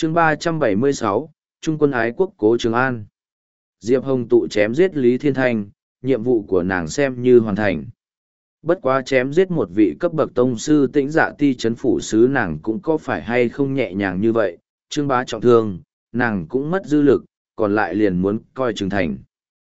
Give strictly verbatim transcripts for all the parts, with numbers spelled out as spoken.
chương ba trăm bảy mươi sáu, Trung quân ái quốc Cố Trường An. Diệp Hồng tụ chém giết Lý Thiên Thanh, nhiệm vụ của nàng xem như hoàn thành. Bất quá chém giết một vị cấp bậc tông sư Tĩnh Dạ Ti chấn phủ sứ nàng cũng có phải hay không nhẹ nhàng như vậy, Trương Bá trọng thương, nàng cũng mất dư lực, còn lại liền muốn coi chừng thành.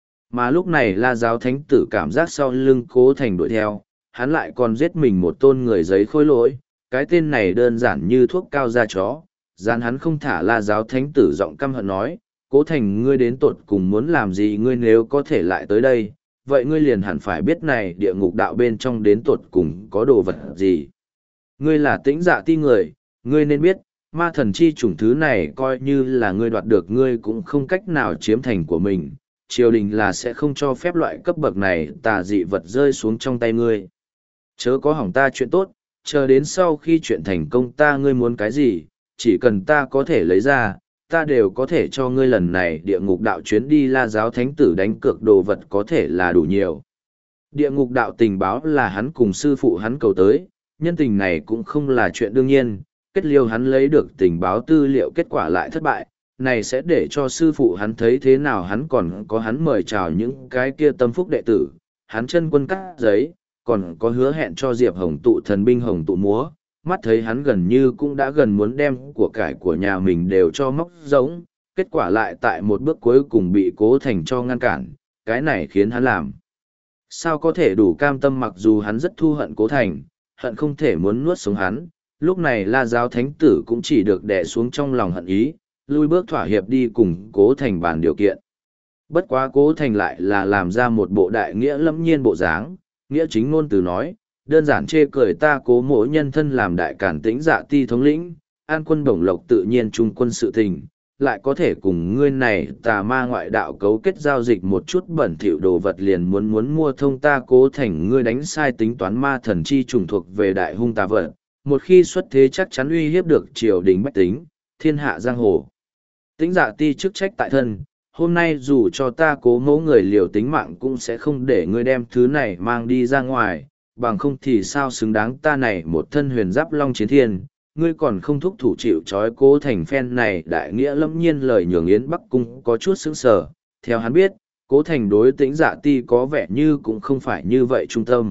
Mà lúc này La Giáo Thánh Tử cảm giác sau lưng Cố Thành đuổi theo, hắn lại còn giết mình một tôn người giấy khôi lỗi, cái tên này đơn giản như thuốc cao da chó, gian hắn không thả La Giáo Thánh Tử giọng căm hận nói, Cố Thành ngươi đến tột cùng muốn làm gì, ngươi nếu có thể lại tới đây, vậy ngươi liền hẳn phải biết này địa ngục đạo bên trong đến tột cùng có đồ vật gì. Ngươi là Tĩnh Dạ Ti người, ngươi nên biết, ma thần chi chủng thứ này coi như là ngươi đoạt được ngươi cũng không cách nào chiếm thành của mình, triều đình là sẽ không cho phép loại cấp bậc này tà dị vật rơi xuống trong tay ngươi. Chớ có hỏng ta chuyện tốt, chờ đến sau khi chuyện thành công ta ngươi muốn cái gì, chỉ cần ta có thể lấy ra, ta đều có thể cho ngươi lần này địa ngục đạo chuyến đi La Giáo Thánh Tử đánh cược đồ vật có thể là đủ nhiều. Địa ngục đạo tình báo là hắn cùng sư phụ hắn cầu tới, nhân tình này cũng không là chuyện đương nhiên, kết liêu hắn lấy được tình báo tư liệu kết quả lại thất bại, này sẽ để cho sư phụ hắn thấy thế nào hắn còn có hắn mời chào những cái kia tâm phúc đệ tử, hắn chân quân cắt giấy, còn có hứa hẹn cho Diệp Hồng tụ thần binh Hồng tụ múa, mắt thấy hắn gần như cũng đã gần muốn đem của cải của nhà mình đều cho móc giống, kết quả lại tại một bước cuối cùng bị Cố Thành cho ngăn cản, cái này khiến hắn làm. Sao có thể đủ cam tâm mặc dù hắn rất thu hận Cố Thành, hận không thể muốn nuốt sống hắn, lúc này La Giáo Thánh Tử cũng chỉ được đè xuống trong lòng hận ý, lui bước thỏa hiệp đi cùng Cố Thành bàn điều kiện. Bất quá Cố Thành lại là làm ra một bộ đại nghĩa lâm nhiên bộ dáng, nghĩa chính ngôn từ nói, đơn giản chê cười ta Cố mỗ nhân thân làm đại cản Tĩnh Dạ Ti thống lĩnh, an quân đồng lộc tự nhiên trung quân sự tình, lại có thể cùng ngươi này tà ma ngoại đạo cấu kết giao dịch một chút bẩn thỉu đồ vật liền muốn muốn mua thông ta Cố Thành ngươi đánh sai tính toán ma thần chi trùng thuộc về đại hung tà vật, một khi xuất thế chắc chắn uy hiếp được triều đình bách tính, thiên hạ giang hồ. Tĩnh Dạ Ti chức trách tại thân, hôm nay dù cho ta Cố mẫu người liều tính mạng cũng sẽ không để ngươi đem thứ này mang đi ra ngoài, bằng không thì sao xứng đáng ta này một thân huyền giáp long chiến thiên, ngươi còn không thúc thủ chịu trói Cố Thành phen này đại nghĩa lâm nhiên lời nhường Yến Bắc Cung có chút sững sờ, theo hắn biết, Cố Thành đối Tĩnh Dạ Ti có vẻ như cũng không phải như vậy trung tâm.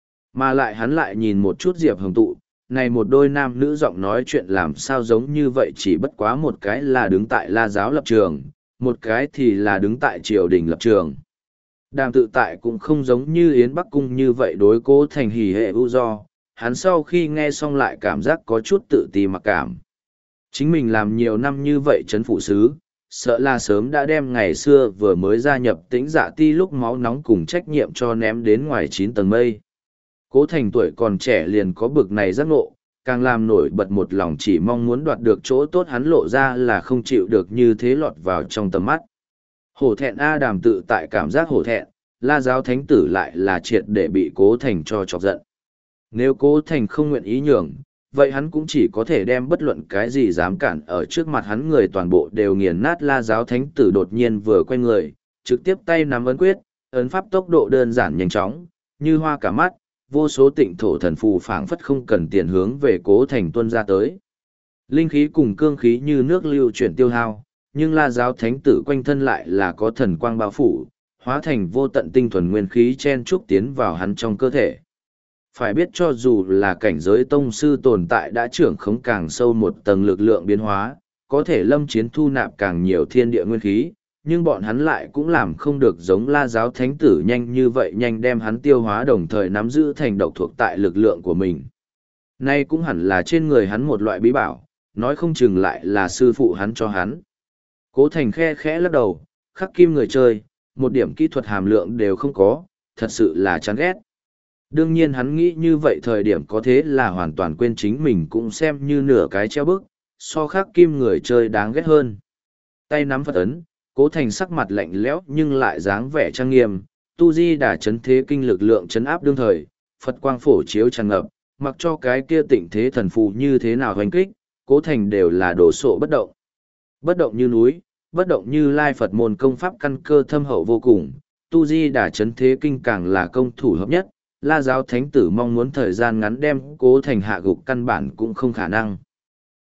Mà lại hắn lại nhìn một chút Diệp Hồng tụ, này một đôi nam nữ giọng nói chuyện làm sao giống như vậy chỉ bất quá một cái là đứng tại La Giáo lập trường, một cái thì là đứng tại triều đình lập trường. Đàm tự tại cũng không giống như Yến Bắc Cung như vậy đối Cố Thành hỉ hệ ưu do, hắn sau khi nghe xong lại cảm giác có chút tự ti mặc cảm. Chính mình làm nhiều năm như vậy trấn phụ sứ, sợ là sớm đã đem ngày xưa vừa mới gia nhập Tĩnh Dạ Ti lúc máu nóng cùng trách nhiệm cho ném đến ngoài chín tầng mây. Cố Thành tuổi còn trẻ liền có bực này giác ngộ, càng làm nổi bật một lòng chỉ mong muốn đoạt được chỗ tốt hắn lộ ra là không chịu được như thế lọt vào trong tầm mắt. Hổ thẹn A Đàm tự tại cảm giác hổ thẹn, La Giáo Thánh Tử lại là triệt để bị Cố Thành cho chọc giận. Nếu Cố Thành không nguyện ý nhường, vậy hắn cũng chỉ có thể đem bất luận cái gì dám cản ở trước mặt hắn người toàn bộ đều nghiền nát. La Giáo Thánh Tử đột nhiên vừa quay người, trực tiếp tay nắm ấn quyết, ấn pháp tốc độ đơn giản nhanh chóng, như hoa cả mắt, vô số tịnh thổ thần phù phảng phất không cần tiền hướng về Cố Thành tuân ra tới. Linh khí cùng cương khí như nước lưu chuyển tiêu hao, nhưng La Giáo Thánh Tử quanh thân lại là có thần quang bao phủ, hóa thành vô tận tinh thuần nguyên khí chen trúc tiến vào hắn trong cơ thể. Phải biết cho dù là cảnh giới tông sư tồn tại đã trưởng khống càng sâu một tầng lực lượng biến hóa, có thể lâm chiến thu nạp càng nhiều thiên địa nguyên khí, nhưng bọn hắn lại cũng làm không được giống La Giáo Thánh Tử nhanh như vậy nhanh đem hắn tiêu hóa đồng thời nắm giữ thành độc thuộc tại lực lượng của mình. Nay cũng hẳn là trên người hắn một loại bí bảo, nói không chừng lại là sư phụ hắn cho hắn. Cố Thành khe khẽ lắc đầu, khắc kim người chơi, một điểm kỹ thuật hàm lượng đều không có, thật sự là chán ghét. Đương nhiên hắn nghĩ như vậy thời điểm có thế là hoàn toàn quên chính mình cũng xem như nửa cái treo bức, so khắc kim người chơi đáng ghét hơn. Tay nắm Phật ấn, Cố Thành sắc mặt lạnh lẽo nhưng lại dáng vẻ trang nghiêm, tu di đà chấn thế kinh lực lượng chấn áp đương thời, Phật quang phổ chiếu tràn ngập, mặc cho cái kia tịnh thế thần phù như thế nào hoành kích, Cố Thành đều là đổ sộ bất động. Bất động như núi, bất động như lai Phật môn công pháp căn cơ thâm hậu vô cùng, tu di đà chấn thế kinh càng là công thủ hợp nhất, La Giáo Thánh Tử mong muốn thời gian ngắn đem Cố Thành hạ gục căn bản cũng không khả năng.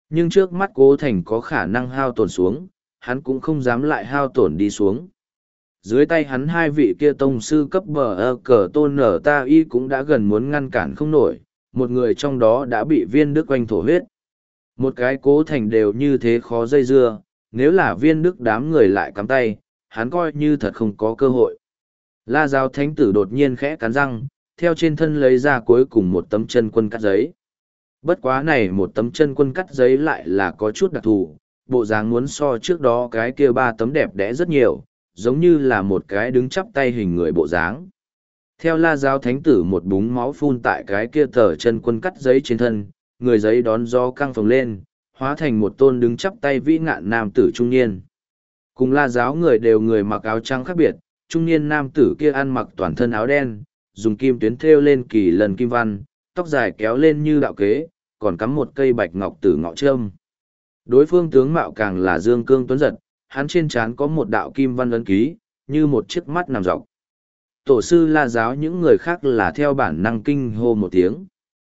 Nhưng trước mắt Cố Thành có khả năng hao tổn xuống, hắn cũng không dám lại hao tổn đi xuống. Dưới tay hắn hai vị kia tông sư cấp bờ ơ cờ tôn nở ta y cũng đã gần muốn ngăn cản không nổi, một người trong đó đã bị viên đức oanh thổ huyết. Một cái Cố Thành đều như thế khó dây dưa, nếu là viên đức đám người lại cắm tay, hắn coi như thật không có cơ hội. La giáo thánh tử đột nhiên khẽ cắn răng, theo trên thân lấy ra cuối cùng một tấm chân quân cắt giấy. Bất quá này một tấm chân quân cắt giấy lại là có chút đặc thù, bộ dáng muốn so trước đó cái kia ba tấm đẹp đẽ rất nhiều, giống như là một cái đứng chắp tay hình người bộ dáng. Theo la giáo thánh tử một búng máu phun tại cái kia tờ chân quân cắt giấy trên thân, người giấy đón gió căng phồng lên, hóa thành một tôn đứng chắp tay vĩ ngạn nam tử trung niên. Cùng la giáo người đều người mặc áo trắng khác biệt, trung niên nam tử kia ăn mặc toàn thân áo đen, dùng kim tuyến thêu lên kỳ lần kim văn, tóc dài kéo lên như đạo kế, còn cắm một cây bạch ngọc tử ngọ trâm. Đối phương tướng mạo càng là dương cương tuấn giật, hắn trên trán có một đạo kim văn ấn ký, như một chiếc mắt nằm dọc. Tổ sư la giáo những người khác là theo bản năng kinh hô một tiếng.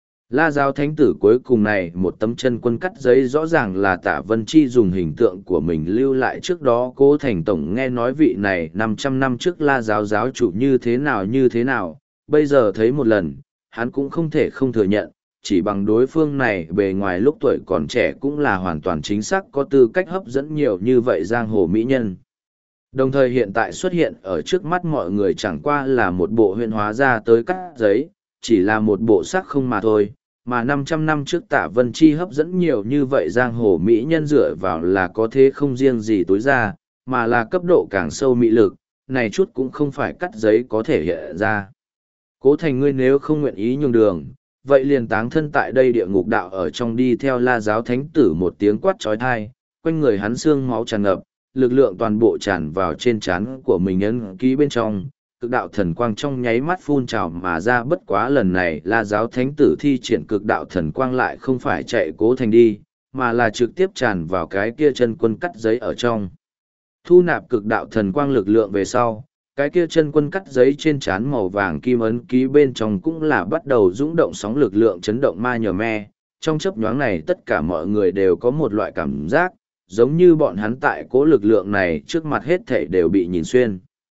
La giáo thánh tử cuối cùng này một tấm chân quân cắt giấy rõ ràng là Tạ Vân Chi dùng hình tượng của mình lưu lại trước đó. Cố Thành Tổng nghe nói vị này năm trăm năm trước la giáo giáo chủ như thế nào như thế nào, bây giờ thấy một lần, hắn cũng không thể không thừa nhận, chỉ bằng đối phương này bề ngoài lúc tuổi còn trẻ cũng là hoàn toàn chính xác có tư cách hấp dẫn nhiều như vậy giang hồ mỹ nhân. Đồng thời hiện tại xuất hiện ở trước mắt mọi người chẳng qua là một bộ huyện hóa ra tới cắt giấy, chỉ là một bộ sắc không mà thôi, mà năm trăm năm trước Tạ Vân Chi hấp dẫn nhiều như vậy giang hồ mỹ nhân dựa vào là có thế không riêng gì tối ra, mà là cấp độ càng sâu mỹ lực, này chút cũng không phải cắt giấy có thể hiện ra. Cố Thành ngươi nếu không nguyện ý nhường đường, vậy liền táng thân tại đây địa ngục đạo ở trong đi theo la giáo thánh tử một tiếng quát trói thai, quanh người hắn xương máu tràn ngập, lực lượng toàn bộ tràn vào trên trán của mình ấn ký bên trong, cực đạo thần quang trong nháy mắt phun trào mà ra. Bất quá lần này la giáo thánh tử thi triển cực đạo thần quang lại không phải chạy Cố Thành đi, mà là trực tiếp tràn vào cái kia chân quân cắt giấy ở trong. Thu nạp cực đạo thần quang lực lượng về sau, cái kia chân quân cắt giấy trên trán màu vàng kim ấn ký bên trong cũng là bắt đầu rung động sóng lực lượng chấn động ma nhờ me. Trong chớp nhoáng này tất cả mọi người đều có một loại cảm giác, giống như bọn hắn tại cố lực lượng này trước mặt hết thảy đều bị nhìn xuyên.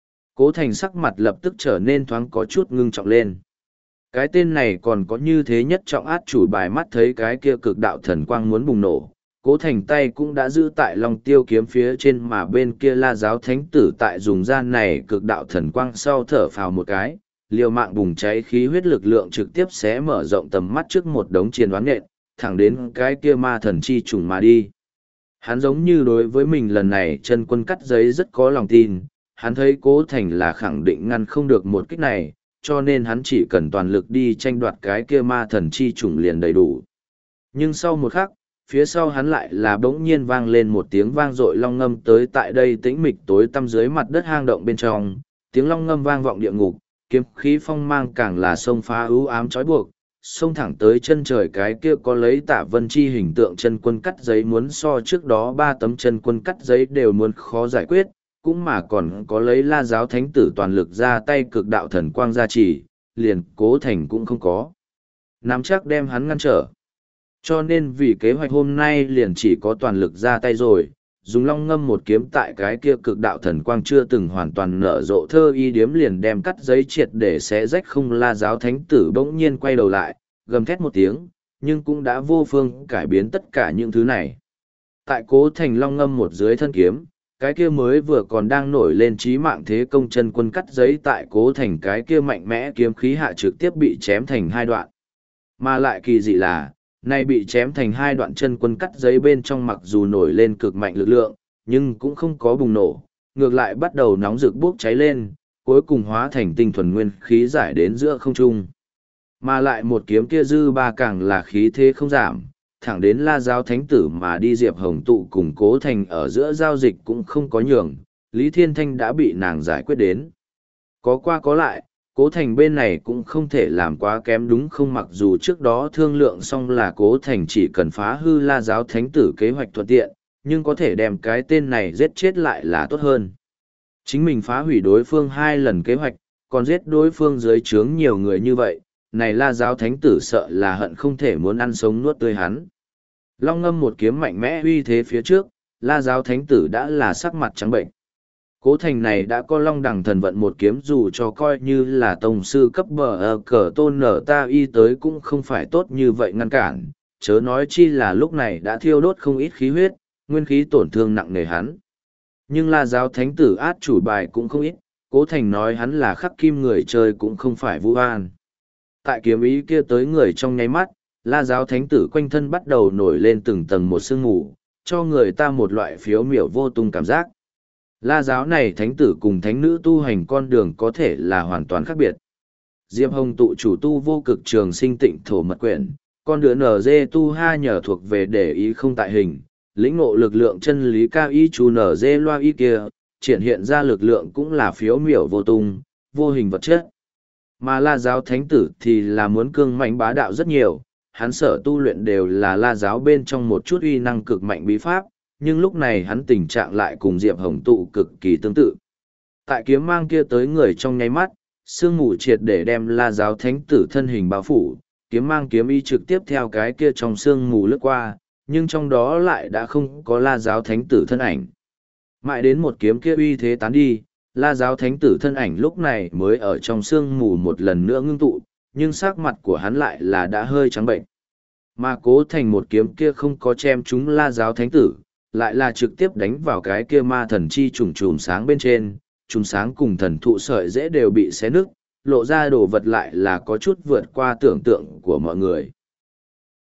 Cố Thành sắc mặt lập tức trở nên thoáng có chút ngưng trọng lên. Cái tên này còn có như thế nhất trọng át chủ bài, mắt thấy cái kia cực đạo thần quang muốn bùng nổ. Cố Thành tay cũng đã giữ tại Long Tiêu kiếm phía trên, mà bên kia la giáo thánh tử tại dùng gian này cực đạo thần quang sau thở phào một cái, liều mạng bùng cháy khí huyết lực lượng trực tiếp xé mở rộng tầm mắt trước một đống chiến đoán nện, thẳng đến cái kia ma thần chi trùng mà đi. Hắn giống như đối với mình lần này chân quân cắt giấy rất có lòng tin, hắn thấy Cố Thành là khẳng định ngăn không được một kích này, cho nên hắn chỉ cần toàn lực đi tranh đoạt cái kia ma thần chi trùng liền đầy đủ. Nhưng sau một khắc, phía sau hắn lại là bỗng nhiên vang lên một tiếng vang dội long ngâm tới tại đây tĩnh mịch tối tăm dưới mặt đất hang động bên trong, tiếng long ngâm vang vọng địa ngục, kiếm khí phong mang càng là sông phá ưu ám trói buộc, xông thẳng tới chân trời. Cái kia có lấy Tạ Vân Chi hình tượng chân quân cắt giấy muốn so trước đó ba tấm chân quân cắt giấy đều muốn khó giải quyết, cũng mà còn có lấy la giáo thánh tử toàn lực ra tay cực đạo thần quang gia trì, liền Cố Thành cũng không có nắm chắc đem hắn ngăn trở. Cho nên vì kế hoạch hôm nay liền chỉ có toàn lực ra tay rồi, dùng long ngâm một kiếm tại cái kia cực đạo thần quang chưa từng hoàn toàn nở rộ thơ y điếm liền đem cắt giấy triệt để xé rách. Không la giáo thánh tử bỗng nhiên quay đầu lại, gầm thét một tiếng, nhưng cũng đã vô phương cải biến tất cả những thứ này. Tại Cố Thành long ngâm một dưới thân kiếm, cái kia mới vừa còn đang nổi lên chí mạng thế công chân quân cắt giấy tại Cố Thành cái kia mạnh mẽ kiếm khí hạ trực tiếp bị chém thành hai đoạn. Mà lại kỳ dị là, nay bị chém thành hai đoạn chân quân cắt giấy bên trong mặc dù nổi lên cực mạnh lực lượng, nhưng cũng không có bùng nổ, ngược lại bắt đầu nóng rực bốc cháy lên, cuối cùng hóa thành tinh thuần nguyên khí giải đến giữa không trung. Mà lại một kiếm kia dư ba càng là khí thế không giảm, thẳng đến la giáo thánh tử mà đi. Diệp Hồng tụ cùng Cố Thành ở giữa giao dịch cũng không có nhường, Lý Thiên Thanh đã bị nàng giải quyết đến. Có qua có lại, Cố Thành bên này cũng không thể làm quá kém đúng không? Mặc dù trước đó thương lượng xong là Cố Thành chỉ cần phá hư la giáo thánh tử kế hoạch thuận tiện, nhưng có thể đem cái tên này giết chết lại là tốt hơn. Chính mình phá hủy đối phương hai lần kế hoạch, còn giết đối phương dưới trướng nhiều người như vậy, này la giáo thánh tử sợ là hận không thể muốn ăn sống nuốt tươi hắn. Long ngâm một kiếm mạnh mẽ uy thế phía trước, La giáo thánh tử đã là sắc mặt trắng bệnh. Cố thành này đã có long đằng thần vận một kiếm, dù cho coi như là tông sư cấp bờ ở cờ tôn nở ta y tới cũng không phải tốt như vậy ngăn cản, chớ nói chi là lúc này đã thiêu đốt không ít khí huyết, nguyên khí tổn thương nặng nề hắn. Nhưng La giáo thánh tử át chủ bài cũng không ít, Cố thành nói hắn là khắc kim người chơi cũng không phải Vũ An. Tại kiếm ý kia tới người trong nháy mắt, La giáo thánh tử quanh thân bắt đầu nổi lên từng tầng một sương mù, cho người ta một loại phiếu miểu vô tung cảm giác. La giáo này thánh tử cùng thánh nữ tu hành con đường có thể là hoàn toàn khác biệt. Diệp Hồng tụ chủ tu vô cực trường sinh tịnh thổ mật quyển, con đứa en giê tu ha nhờ thuộc về để ý không tại hình, lĩnh ngộ lực lượng chân lý cao y chú en giê loa y kia, triển hiện ra lực lượng cũng là phiếu miểu vô tung, vô hình vật chất. Mà La giáo thánh tử thì là muốn cương mạnh bá đạo rất nhiều, hắn sở tu luyện đều là La giáo bên trong một chút uy năng cực mạnh bí pháp, nhưng lúc này hắn tình trạng lại cùng Diệp Hồng tụ cực kỳ tương tự. Tại kiếm mang kia tới người trong nháy mắt, sương mù triệt để đem La giáo thánh tử thân hình bao phủ, kiếm mang kiếm y trực tiếp theo cái kia trong sương mù lướt qua, nhưng trong đó lại đã không có La giáo thánh tử thân ảnh. Mãi đến một kiếm kia uy thế tán đi, La giáo thánh tử thân ảnh lúc này mới ở trong sương mù một lần nữa ngưng tụ, nhưng sắc mặt của hắn lại là đã hơi trắng bệnh. Mà Cố thành một kiếm kia không có chém trúng La giáo thánh tử, lại là trực tiếp đánh vào cái kia ma thần chi trùng trùm sáng bên trên, trùm sáng cùng thần thụ sợi dễ đều bị xé nứt, lộ ra đồ vật lại là có chút vượt qua tưởng tượng của mọi người.